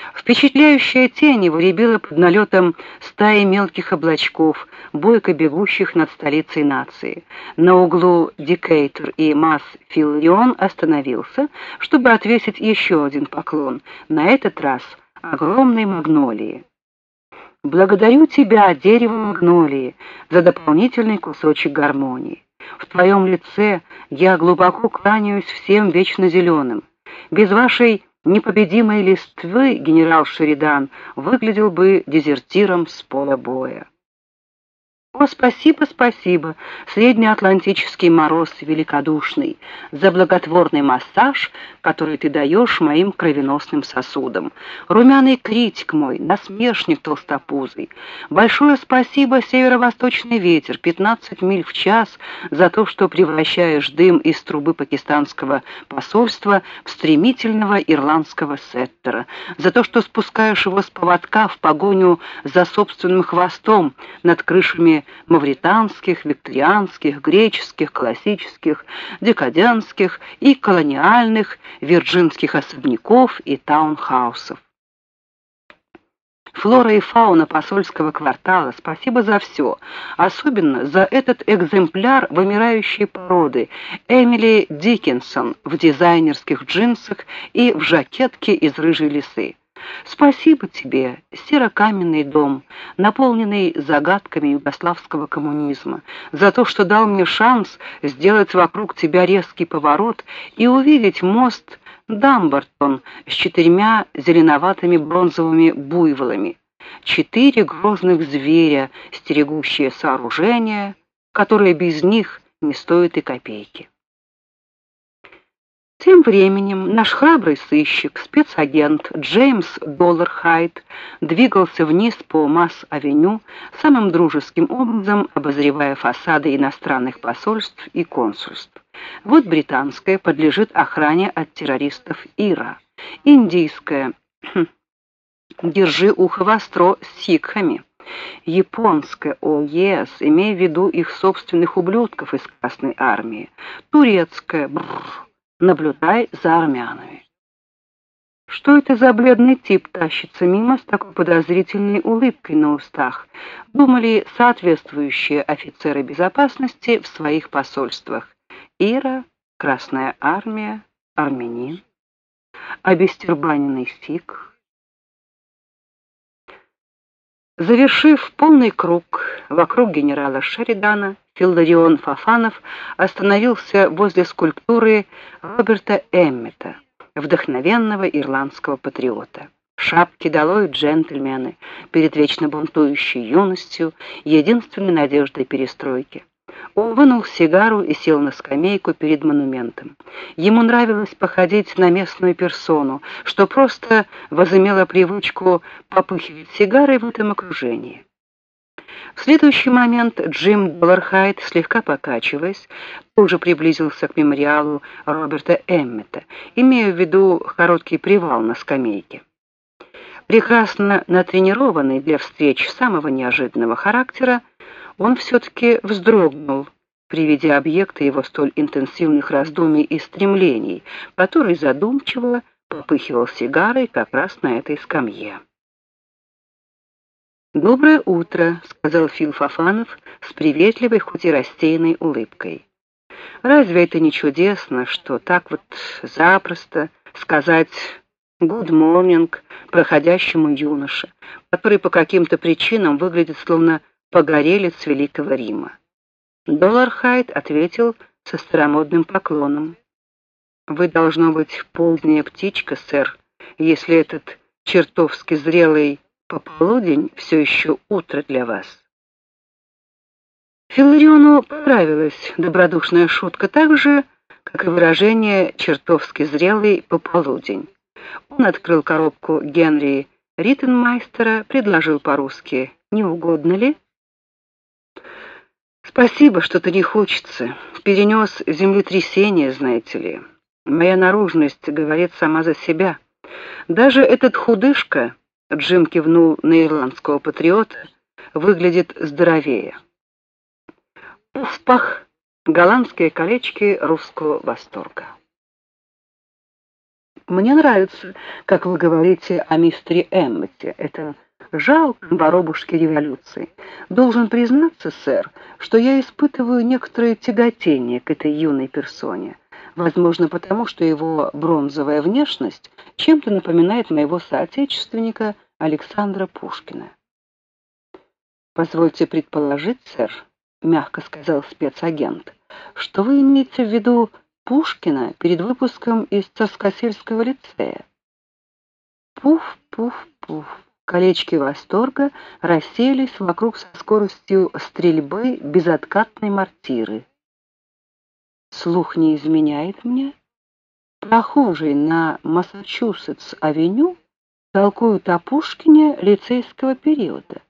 Впечатляющая тень его рябила под налетом стаи мелких облачков, бойко бегущих над столицей нации. На углу Дикейтер и Масс-Филлион остановился, чтобы отвесить еще один поклон, на этот раз огромной магнолии. «Благодарю тебя, дерево магнолии, за дополнительный кусочек гармонии. В твоем лице я глубоко кланяюсь всем вечно зеленым. Без вашей непобедимой листвы генерал Шеридан выглядел бы дезертиром с поля боя». «О, спасибо, спасибо, среднеатлантический мороз великодушный, за благотворный массаж, который ты даешь моим кровеносным сосудам. Румяный критик мой, насмешник толстопузый. Большое спасибо, северо-восточный ветер, 15 миль в час, за то, что превращаешь дым из трубы пакистанского посольства в стремительного ирландского сеттера, за то, что спускаешь его с поводка в погоню за собственным хвостом над крышами мавританских, викторианских, греческих, классических, декадентских и колониальных вирджинских особняков и таунхаусов. Флора и фауна посольского квартала, спасибо за все, особенно за этот экземпляр вымирающей породы Эмили Диккенсон в дизайнерских джинсах и в жакетке из рыжей лисы. Спасибо тебе, серокаменный дом, наполненный загадками югославского коммунизма, за то, что дал мне шанс сделать вокруг тебя резкий поворот и увидеть мост Дамбертон с 4 зеленоватыми бронзовыми буйволами, 4 грозных зверя, стерегущие сооружения, которые без них не стоят и копейки. Тем временем наш храбрый сыщик, спецагент Джеймс Доллархайд двигался вниз по Масс-авеню, самым дружеским образом обозревая фасады иностранных посольств и консульств. Вот британская подлежит охране от террористов Ира, индийская «Держи ухо востро» с сикхами, японская ОЕС, имея в виду их собственных ублюдков из Красной армии, турецкая наблюдай за армянами. Что это за бледный тип тащится мимо с такой подозрительной улыбкой на устах, думали соответствующие офицеры безопасности в своих посольствах. Ира, Красная армия, армянин, обестербаненный сикх. Завершив полный круг вокруг генерала Шеридана, Филларион Фофанов остановился возле скульптуры Роберта Эммета, вдохновенного ирландского патриота. Шапки долой, джентльмены, перед вечно бунтующей юностью, единственной надеждой перестройки. Он вынул сигару и сел на скамейку перед монументом. Ему нравилось походить на местную персону, что просто возымело привычку попыхивать сигарой в этом окружении. В следующий момент Джим Доллархайд, слегка покачиваясь, тоже приблизился к мемориалу Роберта Эммета, имея в виду короткий привал на скамейке. Прекрасно натренированный для встреч самого неожиданного характера, он все-таки вздрогнул при виде объекта его столь интенсивных раздумий и стремлений, который задумчиво попыхивал сигарой как раз на этой скамье. «Доброе утро», — сказал Фил Фофанов с приветливой, хоть и рассеянной улыбкой. «Разве это не чудесно, что так вот запросто сказать «good morning» проходящему юноше, который по каким-то причинам выглядит словно погорелец Великого Рима?» Доллархайд ответил со старомодным поклоном. «Вы, должно быть, поздняя птичка, сэр, если этот чертовски зрелый пополудень все еще утро для вас». Филлариону понравилась добродушная шутка так же, как и выражение «чертовски зрелый пополудень». Он открыл коробку Генри Риттенмайстера, предложил по-русски «Не угодно ли?» «Спасибо, что-то не хочется. Перенес землетрясение, знаете ли. Моя наружность говорит сама за себя. Даже этот худышка, — Джим кивнул на ирландского патриота, — выглядит здоровее. Пух-пах, голландские колечки русского восторга». Мне нравится, как вы говорите о мистере Эммете. Это жалком воробушке революции. Должен признаться, сэр, что я испытываю некоторое тяготение к этой юной персоне. Возможно, потому что его бронзовая внешность чем-то напоминает моего соотечественника Александра Пушкина. «Позвольте предположить, сэр», — мягко сказал спецагент, «что вы имеете в виду Пушкина перед выпуском из Царскосельского лицея». Пуф, пуф, пуф. Колечки восторга рассеялись вокруг со скоростью стрельбы безоткатной мортиры. Слух не изменяет мне. Прохожие на Массачусетс-авеню толкуют о Пушкине лицейского периода.